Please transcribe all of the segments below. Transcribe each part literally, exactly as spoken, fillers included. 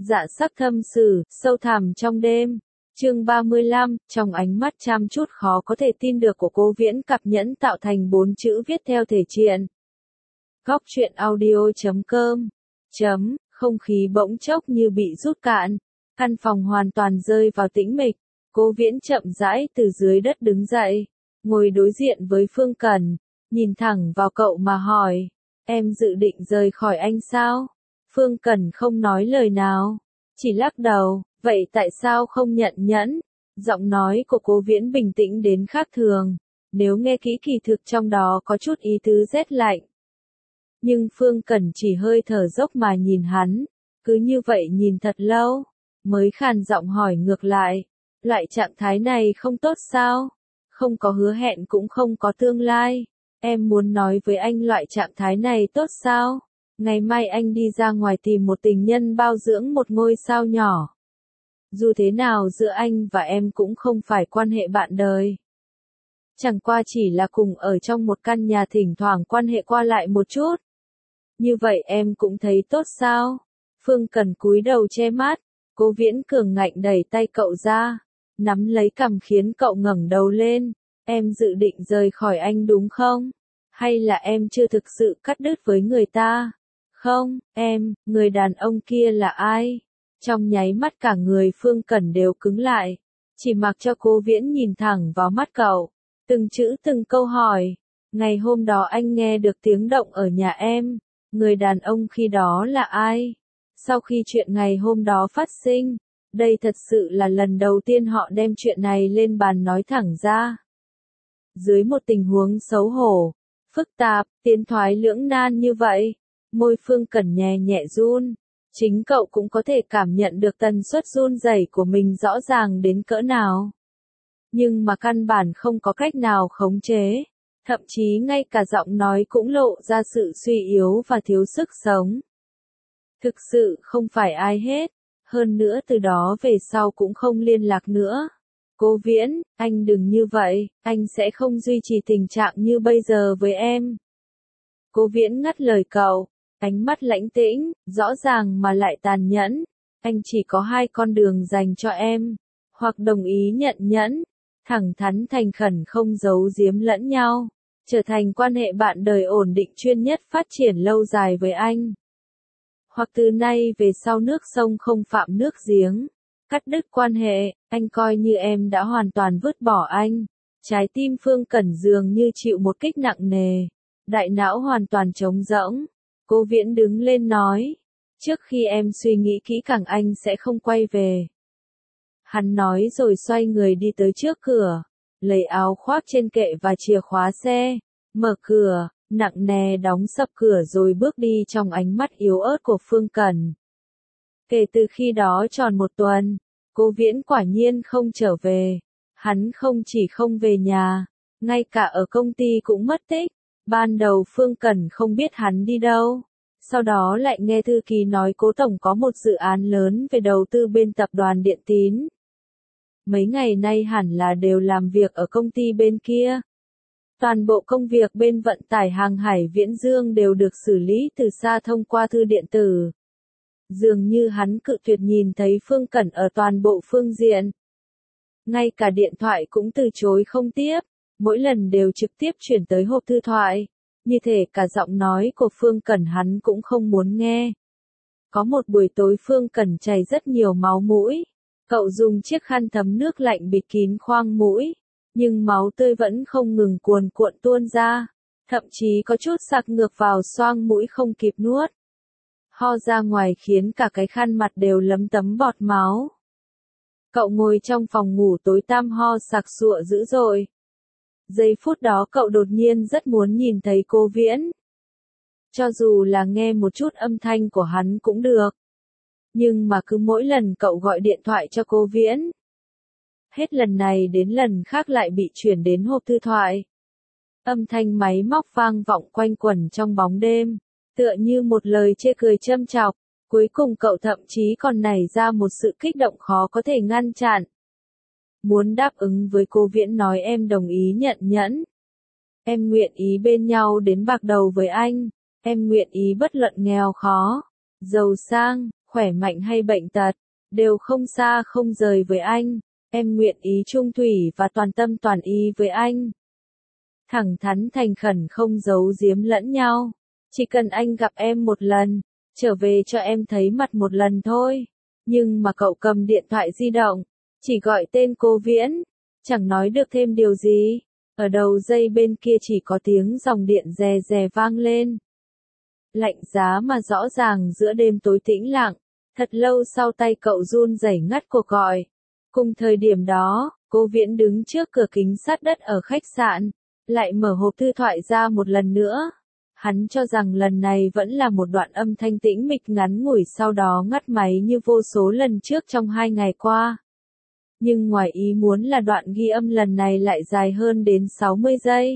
Dạ sắc thâm sử, sâu thẳm trong đêm. Chương ba mươi lăm, trong ánh mắt chăm chút khó có thể tin được của Cố Viễn, cặp nhẫn tạo thành bốn chữ viết theo thể triện. Góc truyện audio chấm com. Chấm, không khí bỗng chốc như bị rút cạn. Căn phòng hoàn toàn rơi vào tĩnh mịch. Cố Viễn chậm rãi từ dưới đất đứng dậy, ngồi đối diện với Phương Cẩn, nhìn thẳng vào cậu mà hỏi, em dự định rời khỏi anh sao? Phương Cẩn không nói lời nào, chỉ lắc đầu, vậy tại sao không nhận nhẫn? Giọng nói của Cố Viễn bình tĩnh đến khác thường, nếu nghe kỹ kỳ thực trong đó có chút ý tứ rét lạnh. Nhưng Phương Cẩn chỉ hơi thở dốc mà nhìn hắn, cứ như vậy nhìn thật lâu, mới khàn giọng hỏi ngược lại, loại trạng thái này không tốt sao? Không có hứa hẹn cũng không có tương lai, em muốn nói với anh loại trạng thái này tốt sao? Ngày mai anh đi ra ngoài tìm một tình nhân bao dưỡng một ngôi sao nhỏ. Dù thế nào giữa anh và em cũng không phải quan hệ bạn đời. Chẳng qua chỉ là cùng ở trong một căn nhà thỉnh thoảng quan hệ qua lại một chút. Như vậy em cũng thấy tốt sao? Phương Cẩn cúi đầu che mắt, Cố Viễn cường ngạnh đẩy tay cậu ra, nắm lấy cằm khiến cậu ngẩng đầu lên. Em dự định rời khỏi anh đúng không? Hay là em chưa thực sự cắt đứt với người ta? Không, em, người đàn ông kia là ai? Trong nháy mắt cả người Phương Cẩn đều cứng lại, chỉ mặc cho Cố Viễn nhìn thẳng vào mắt cậu, từng chữ từng câu hỏi. Ngày hôm đó anh nghe được tiếng động ở nhà em, người đàn ông khi đó là ai? Sau khi chuyện ngày hôm đó phát sinh, đây thật sự là lần đầu tiên họ đem chuyện này lên bàn nói thẳng ra. Dưới một tình huống xấu hổ, phức tạp, tiến thoái lưỡng nan như vậy, môi Phương Cẩn nhẹ nhẹ run, chính cậu cũng có thể cảm nhận được tần suất run rẩy của mình rõ ràng đến cỡ nào. Nhưng mà căn bản không có cách nào khống chế, thậm chí ngay cả giọng nói cũng lộ ra sự suy yếu và thiếu sức sống. Thực sự không phải ai hết, hơn nữa từ đó về sau cũng không liên lạc nữa. Cố Viễn, anh đừng như vậy, anh sẽ không duy trì tình trạng như bây giờ với em. Cố Viễn ngắt lời cậu, ánh mắt lãnh tĩnh, rõ ràng mà lại tàn nhẫn. Anh chỉ có hai con đường dành cho em, hoặc đồng ý nhận nhẫn, thẳng thắn thành khẩn không giấu giếm lẫn nhau, trở thành quan hệ bạn đời ổn định chuyên nhất phát triển lâu dài với anh. Hoặc từ nay về sau nước sông không phạm nước giếng, cắt đứt quan hệ, anh coi như em đã hoàn toàn vứt bỏ anh. Trái tim Phương Cẩn dường như chịu một kích nặng nề, đại não hoàn toàn trống rỗng. Cố Viễn đứng lên nói, trước khi em suy nghĩ kỹ càng anh sẽ không quay về. Hắn nói rồi xoay người đi tới trước cửa, lấy áo khoác trên kệ và chìa khóa xe, mở cửa, nặng nề đóng sập cửa rồi bước đi trong ánh mắt yếu ớt của Phương Cẩn. Kể từ khi đó tròn một tuần, Cố Viễn quả nhiên không trở về. Hắn không chỉ không về nhà, ngay cả ở công ty cũng mất tích. Ban đầu Phương Cẩn không biết hắn đi đâu. Sau đó lại nghe thư ký nói Cố Tổng có một dự án lớn về đầu tư bên tập đoàn Điện Tín. Mấy ngày nay hẳn là đều làm việc ở công ty bên kia. Toàn bộ công việc bên vận tải hàng hải Viễn Dương đều được xử lý từ xa thông qua thư điện tử. Dường như hắn cự tuyệt nhìn thấy Phương Cẩn ở toàn bộ phương diện. Ngay cả điện thoại cũng từ chối không tiếp, mỗi lần đều trực tiếp chuyển tới hộp thư thoại. Như thể cả giọng nói của Phương Cẩn hắn cũng không muốn nghe. Có một buổi tối Phương Cẩn chảy rất nhiều máu mũi. Cậu dùng chiếc khăn thấm nước lạnh bịt kín khoang mũi. Nhưng máu tươi vẫn không ngừng cuồn cuộn tuôn ra. Thậm chí có chút sặc ngược vào xoang mũi không kịp nuốt. Ho ra ngoài khiến cả cái khăn mặt đều lấm tấm bọt máu. Cậu ngồi trong phòng ngủ tối tăm ho sặc sụa dữ dội. Giây phút đó cậu đột nhiên rất muốn nhìn thấy Cố Viễn. Cho dù là nghe một chút âm thanh của hắn cũng được. Nhưng mà cứ mỗi lần cậu gọi điện thoại cho Cố Viễn, hết lần này đến lần khác lại bị chuyển đến hộp thư thoại. Âm thanh máy móc vang vọng quanh quẩn trong bóng đêm, tựa như một lời chê cười châm chọc. Cuối cùng cậu thậm chí còn nảy ra một sự kích động khó có thể ngăn chặn. Muốn đáp ứng với Cố Viễn nói em đồng ý nhận nhẫn. Em nguyện ý bên nhau đến bạc đầu với anh. Em nguyện ý bất luận nghèo khó, giàu sang, khỏe mạnh hay bệnh tật, đều không xa không rời với anh. Em nguyện ý trung thủy và toàn tâm toàn ý với anh. Thẳng thắn thành khẩn không giấu giếm lẫn nhau. Chỉ cần anh gặp em một lần, trở về cho em thấy mặt một lần thôi. Nhưng mà cậu cầm điện thoại di động, chỉ gọi tên cô Viễn, chẳng nói được thêm điều gì. Ở đầu dây bên kia chỉ có tiếng dòng điện rè rè vang lên. Lạnh giá mà rõ ràng giữa đêm tối tĩnh lặng, thật lâu sau tay cậu run rẩy ngắt cuộc gọi. Cùng thời điểm đó, cô Viễn đứng trước cửa kính sát đất ở khách sạn, lại mở hộp thư thoại ra một lần nữa. Hắn cho rằng lần này vẫn là một đoạn âm thanh tĩnh mịch ngắn ngủi sau đó ngắt máy như vô số lần trước trong hai ngày qua. Nhưng ngoài ý muốn là đoạn ghi âm lần này lại dài hơn đến sáu mươi giây.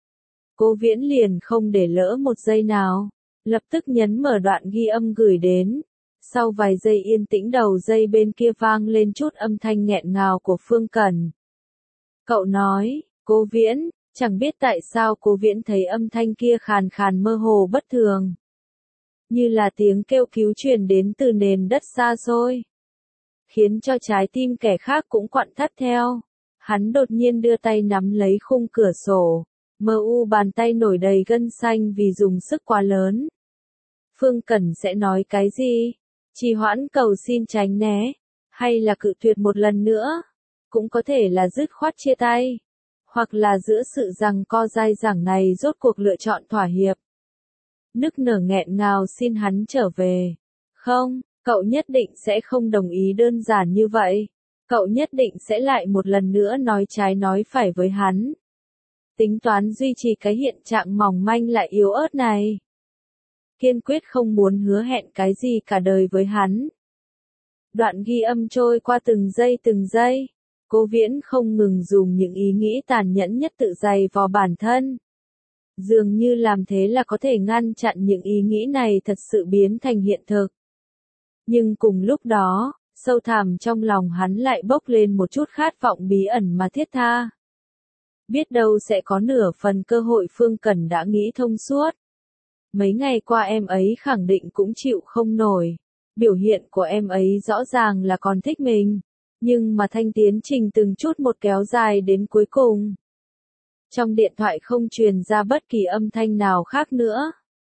Cô Viễn liền không để lỡ một giây nào, lập tức nhấn mở đoạn ghi âm gửi đến. Sau vài giây yên tĩnh đầu dây bên kia vang lên chút âm thanh nghẹn ngào của Phương Cẩn. Cậu nói, cô Viễn, chẳng biết tại sao cô Viễn thấy âm thanh kia khàn khàn mơ hồ bất thường. Như là tiếng kêu cứu truyền đến từ nền đất xa xôi. Khiến cho trái tim kẻ khác cũng quặn thắt theo. Hắn đột nhiên đưa tay nắm lấy khung cửa sổ. Mờ u bàn tay nổi đầy gân xanh vì dùng sức quá lớn. Phương Cẩn sẽ nói cái gì? Trì hoãn cầu xin tránh né, hay là cự tuyệt một lần nữa, cũng có thể là dứt khoát chia tay, hoặc là giữa sự giằng co dai dẳng này rốt cuộc lựa chọn thỏa hiệp. Nức nở nghẹn ngào xin hắn trở về. Không, cậu nhất định sẽ không đồng ý đơn giản như vậy. Cậu nhất định sẽ lại một lần nữa nói trái nói phải với hắn. Tính toán duy trì cái hiện trạng mỏng manh lại yếu ớt này. Kiên quyết không muốn hứa hẹn cái gì cả đời với hắn. Đoạn ghi âm trôi qua từng giây từng giây. Cô Viễn không ngừng dùng những ý nghĩ tàn nhẫn nhất tự giày vò bản thân. Dường như làm thế là có thể ngăn chặn những ý nghĩ này thật sự biến thành hiện thực. Nhưng cùng lúc đó, sâu thẳm trong lòng hắn lại bốc lên một chút khát vọng bí ẩn mà thiết tha. Biết đâu sẽ có nửa phần cơ hội Phương Cẩn đã nghĩ thông suốt. Mấy ngày qua em ấy khẳng định cũng chịu không nổi. Biểu hiện của em ấy rõ ràng là còn thích mình. Nhưng mà thanh tiến trình từng chút một kéo dài đến cuối cùng. Trong điện thoại không truyền ra bất kỳ âm thanh nào khác nữa.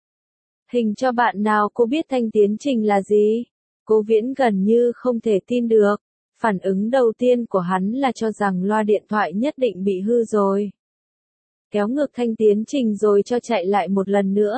Hình cho bạn nào cô biết thanh tiến trình là gì? Cô Viễn gần như không thể tin được. Phản ứng đầu tiên của hắn là cho rằng loa điện thoại nhất định bị hư rồi. Kéo ngược thanh tiến trình rồi cho chạy lại một lần nữa.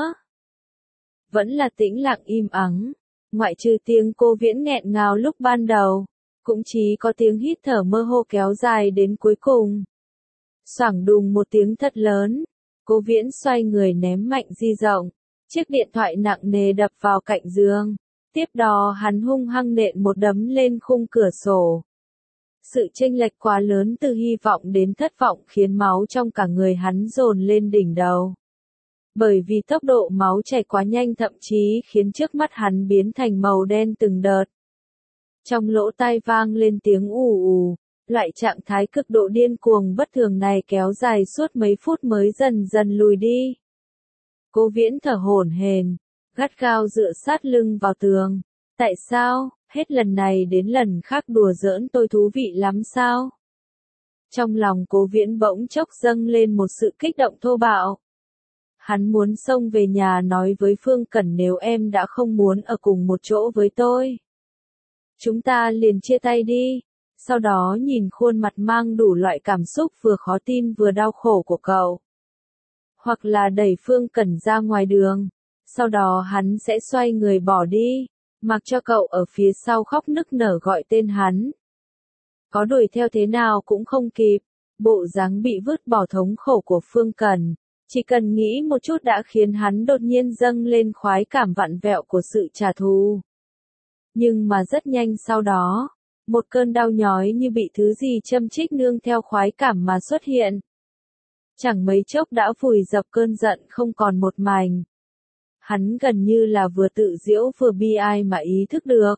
Vẫn là tĩnh lặng im ắng. Ngoại trừ tiếng cô Viễn nghẹn ngào lúc ban đầu. Cũng chỉ có tiếng hít thở mơ hồ kéo dài đến cuối cùng. Xoảng đùng một tiếng thật lớn. Cô Viễn xoay người ném mạnh di động. Chiếc điện thoại nặng nề đập vào cạnh giường. Tiếp đó hắn hung hăng nện một đấm lên khung cửa sổ. Sự chênh lệch quá lớn từ hy vọng đến thất vọng khiến máu trong cả người hắn dồn lên đỉnh đầu. Bởi vì tốc độ máu chảy quá nhanh thậm chí khiến trước mắt hắn biến thành màu đen từng đợt. Trong lỗ tai vang lên tiếng ù ù, loại trạng thái cực độ điên cuồng bất thường này kéo dài suốt mấy phút mới dần dần lùi đi. Cô Viễn thở hổn hển, gắt gao dựa sát lưng vào tường. Tại sao, hết lần này đến lần khác đùa giỡn tôi thú vị lắm sao? Trong lòng Cố Viễn bỗng chốc dâng lên một sự kích động thô bạo. Hắn muốn xông về nhà nói với Phương Cẩn nếu em đã không muốn ở cùng một chỗ với tôi. Chúng ta liền chia tay đi. Sau đó nhìn khuôn mặt mang đủ loại cảm xúc vừa khó tin vừa đau khổ của cậu. Hoặc là đẩy Phương Cẩn ra ngoài đường. Sau đó hắn sẽ xoay người bỏ đi. Mặc cho cậu ở phía sau khóc nức nở gọi tên hắn. Có đuổi theo thế nào cũng không kịp. Bộ dáng bị vứt bỏ thống khổ của Phương Cẩn. Chỉ cần nghĩ một chút đã khiến hắn đột nhiên dâng lên khoái cảm vặn vẹo của sự trả thù. Nhưng mà rất nhanh sau đó, một cơn đau nhói như bị thứ gì châm chích nương theo khoái cảm mà xuất hiện. Chẳng mấy chốc đã vùi dập cơn giận không còn một mảnh. Hắn gần như là vừa tự giễu vừa bi ai mà ý thức được.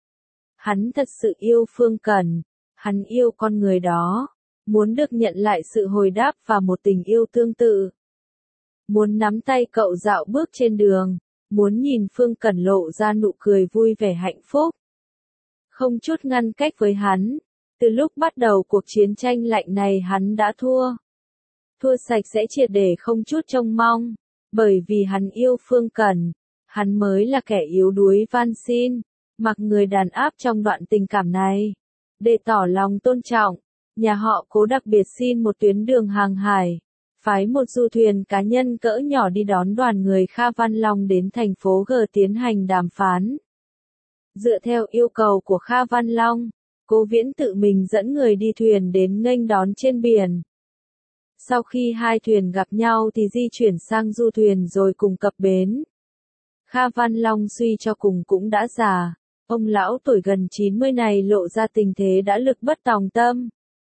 Hắn thật sự yêu Phương Cẩn, hắn yêu con người đó, muốn được nhận lại sự hồi đáp và một tình yêu tương tự. Muốn nắm tay cậu dạo bước trên đường, muốn nhìn Phương Cẩn lộ ra nụ cười vui vẻ hạnh phúc. Không chút ngăn cách với hắn, từ lúc bắt đầu cuộc chiến tranh lạnh này hắn đã thua. Thua sạch sẽ triệt để không chút trông mong, bởi vì hắn yêu Phương Cẩn, hắn mới là kẻ yếu đuối van xin, mặc người đàn áp trong đoạn tình cảm này. Để tỏ lòng tôn trọng, nhà họ Cố đặc biệt xin một tuyến đường hàng hải, phái một du thuyền cá nhân cỡ nhỏ đi đón đoàn người Kha Văn Long đến thành phố G tiến hành đàm phán. Dựa theo yêu cầu của Kha Văn Long, Cố Viễn tự mình dẫn người đi thuyền đến nghênh đón trên biển. Sau khi hai thuyền gặp nhau thì di chuyển sang du thuyền rồi cùng cập bến. Kha Văn Long suy cho cùng cũng đã già, ông lão tuổi gần chín mươi này lộ ra tình thế đã lực bất tòng tâm.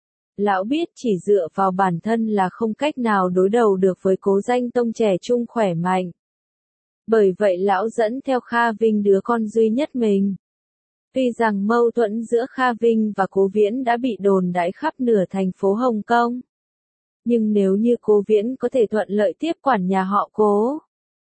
Lão biết chỉ dựa vào bản thân là không cách nào đối đầu được với Cố Danh Tông trẻ trung khỏe mạnh. Bởi vậy lão dẫn theo Kha Vinh đứa con duy nhất mình. Tuy rằng mâu thuẫn giữa Kha Vinh và Cố Viễn đã bị đồn đãi khắp nửa thành phố Hồng Kông. Nhưng nếu như Cố Viễn có thể thuận lợi tiếp quản nhà họ Cố,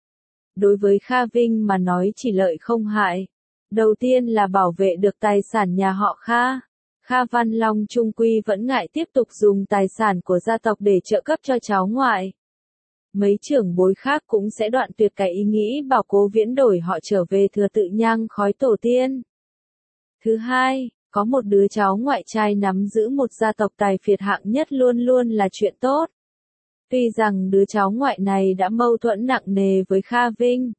đối với Kha Vinh mà nói chỉ lợi không hại. Đầu tiên là bảo vệ được tài sản nhà họ Kha. Kha Văn Long trung quy vẫn ngại tiếp tục dùng tài sản của gia tộc để trợ cấp cho cháu ngoại. Mấy trưởng bối khác cũng sẽ đoạn tuyệt cái ý nghĩ bảo Cố Viễn đổi họ trở về thừa tự nhang khói tổ tiên. Thứ hai, có một đứa cháu ngoại trai nắm giữ một gia tộc tài phiệt hạng nhất luôn luôn là chuyện tốt. Tuy rằng đứa cháu ngoại này đã mâu thuẫn nặng nề với Kha Vinh,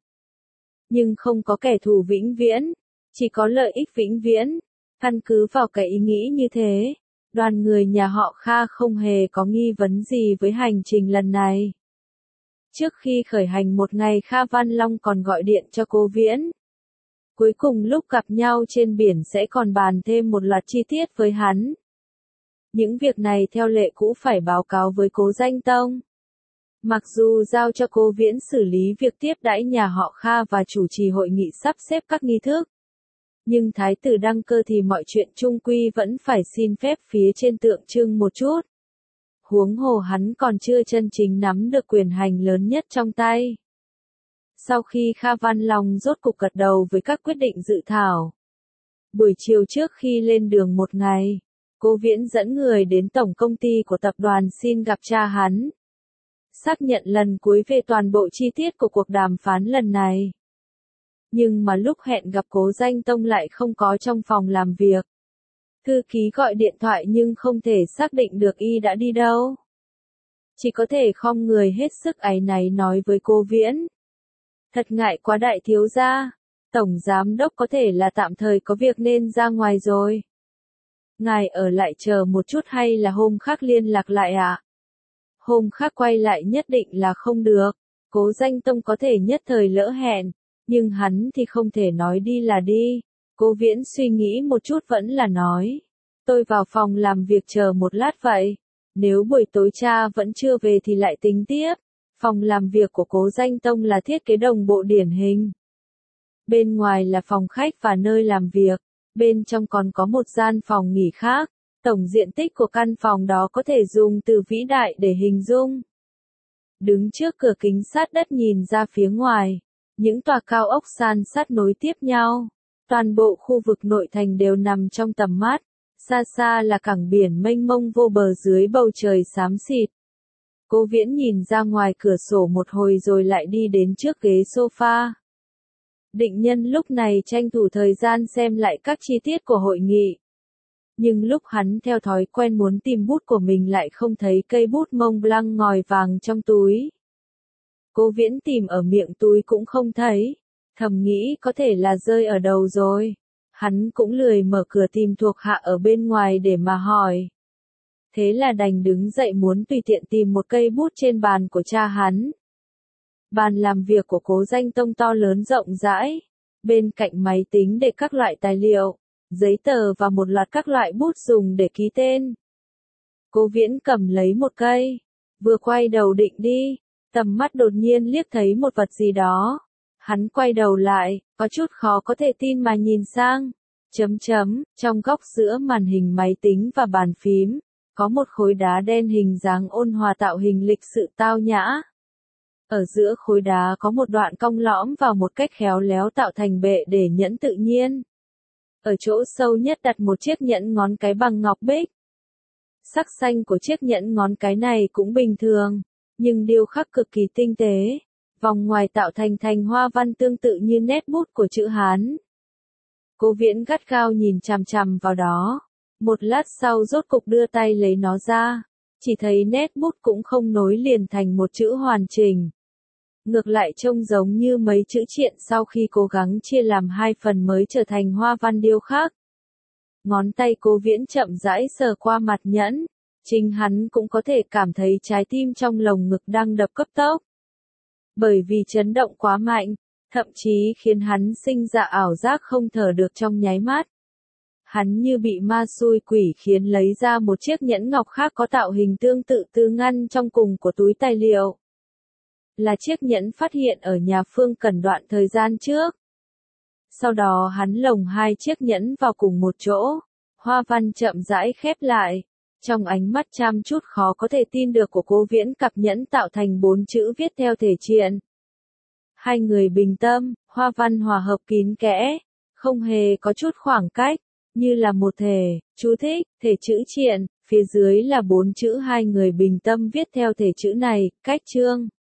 nhưng không có kẻ thù vĩnh viễn, chỉ có lợi ích vĩnh viễn. Căn cứ vào cái ý nghĩ như thế, đoàn người nhà họ Kha không hề có nghi vấn gì với hành trình lần này. Trước khi khởi hành một ngày Kha Văn Long còn gọi điện cho Cố Viễn. Cuối cùng lúc gặp nhau trên biển sẽ còn bàn thêm một loạt chi tiết với hắn. Những việc này theo lệ cũ phải báo cáo với Cố Danh Tông. Mặc dù giao cho Cố Viễn xử lý việc tiếp đãi nhà họ Kha và chủ trì hội nghị sắp xếp các nghi thức, nhưng thái tử đăng cơ thì mọi chuyện chung quy vẫn phải xin phép phía trên tượng trưng một chút. Huống hồ hắn còn chưa chân chính nắm được quyền hành lớn nhất trong tay. Sau khi Kha Văn Long rốt cục gật đầu với các quyết định dự thảo, buổi chiều trước khi lên đường một ngày, Cố Viễn dẫn người đến tổng công ty của tập đoàn xin gặp cha hắn, xác nhận lần cuối về toàn bộ chi tiết của cuộc đàm phán lần này. Nhưng mà lúc hẹn gặp Cố Danh Tông lại không có trong phòng làm việc. Thư ký gọi điện thoại nhưng không thể xác định được y đã đi đâu. Chỉ có thể khom người hết sức áy náy nói với Cố Viễn. Thật ngại quá đại thiếu gia, tổng giám đốc có thể là tạm thời có việc nên ra ngoài rồi. Ngài ở lại chờ một chút hay là hôm khác liên lạc lại ạ? À? Hôm khác quay lại nhất định là không được. Cố Danh Tông có thể nhất thời lỡ hẹn, nhưng hắn thì không thể nói đi là đi. Cố Viễn suy nghĩ một chút vẫn là nói. Tôi vào phòng làm việc chờ một lát vậy. Nếu buổi tối cha vẫn chưa về thì lại tính tiếp. Phòng làm việc của Cố Danh Tông là thiết kế đồng bộ điển hình. Bên ngoài là phòng khách và nơi làm việc. Bên trong còn có một gian phòng nghỉ khác. Tổng diện tích của căn phòng đó có thể dùng từ vĩ đại để hình dung. Đứng trước cửa kính sát đất nhìn ra phía ngoài, những tòa cao ốc san sát nối tiếp nhau. Toàn bộ khu vực nội thành đều nằm trong tầm mắt. Xa xa là cảng biển mênh mông vô bờ dưới bầu trời xám xịt. Cố Viễn nhìn ra ngoài cửa sổ một hồi rồi lại đi đến trước ghế sofa. Định nhân lúc này tranh thủ thời gian xem lại các chi tiết của hội nghị. Nhưng lúc hắn theo thói quen muốn tìm bút của mình lại không thấy cây bút Mont Blanc ngòi vàng trong túi. Cố Viễn tìm ở miệng túi cũng không thấy. Thầm nghĩ có thể là rơi ở đầu rồi. Hắn cũng lười mở cửa tìm thuộc hạ ở bên ngoài để mà hỏi. Thế là đành đứng dậy muốn tùy tiện tìm một cây bút trên bàn của cha hắn. Bàn làm việc của Cố Danh Tông to lớn rộng rãi. Bên cạnh máy tính để các loại tài liệu, giấy tờ và một loạt các loại bút dùng để ký tên. Cố Viễn cầm lấy một cây, vừa quay đầu định đi, tầm mắt đột nhiên liếc thấy một vật gì đó. Hắn quay đầu lại, có chút khó có thể tin mà nhìn sang. Chấm chấm, trong góc giữa màn hình máy tính và bàn phím, có một khối đá đen hình dáng ôn hòa tạo hình lịch sự tao nhã. Ở giữa khối đá có một đoạn cong lõm vào một cách khéo léo tạo thành bệ để nhẫn tự nhiên. Ở chỗ sâu nhất đặt một chiếc nhẫn ngón cái bằng ngọc bích. Sắc xanh của chiếc nhẫn ngón cái này cũng bình thường, nhưng điêu khắc cực kỳ tinh tế. Vòng ngoài tạo thành thành hoa văn tương tự như nét bút của chữ Hán. Cố Viễn gắt gao nhìn chằm chằm vào đó. Một lát sau rốt cục đưa tay lấy nó ra. Chỉ thấy nét bút cũng không nối liền thành một chữ hoàn chỉnh. Ngược lại trông giống như mấy chữ triện sau khi cố gắng chia làm hai phần mới trở thành hoa văn điêu khắc. Ngón tay Cố Viễn chậm rãi sờ qua mặt nhẫn. Chính hắn cũng có thể cảm thấy trái tim trong lồng ngực đang đập cấp tốc. Bởi vì chấn động quá mạnh, thậm chí khiến hắn sinh ra ảo giác không thở được trong nháy mắt. Hắn như bị ma xui quỷ khiến lấy ra một chiếc nhẫn ngọc khác có tạo hình tương tự tư ngăn trong cùng của túi tài liệu. Là chiếc nhẫn phát hiện ở nhà Phương Cẩn đoạn thời gian trước. Sau đó hắn lồng hai chiếc nhẫn vào cùng một chỗ, hoa văn chậm rãi khép lại. Trong ánh mắt chăm chút khó có thể tin được của Cố Viễn, cặp nhẫn tạo thành bốn chữ viết theo thể triện. Hai người bình tâm, hoa văn hòa hợp kín kẽ, không hề có chút khoảng cách, như là một thể. Chú thích, thể chữ triện, phía dưới là bốn chữ hai người bình tâm viết theo thể chữ này, cách chương.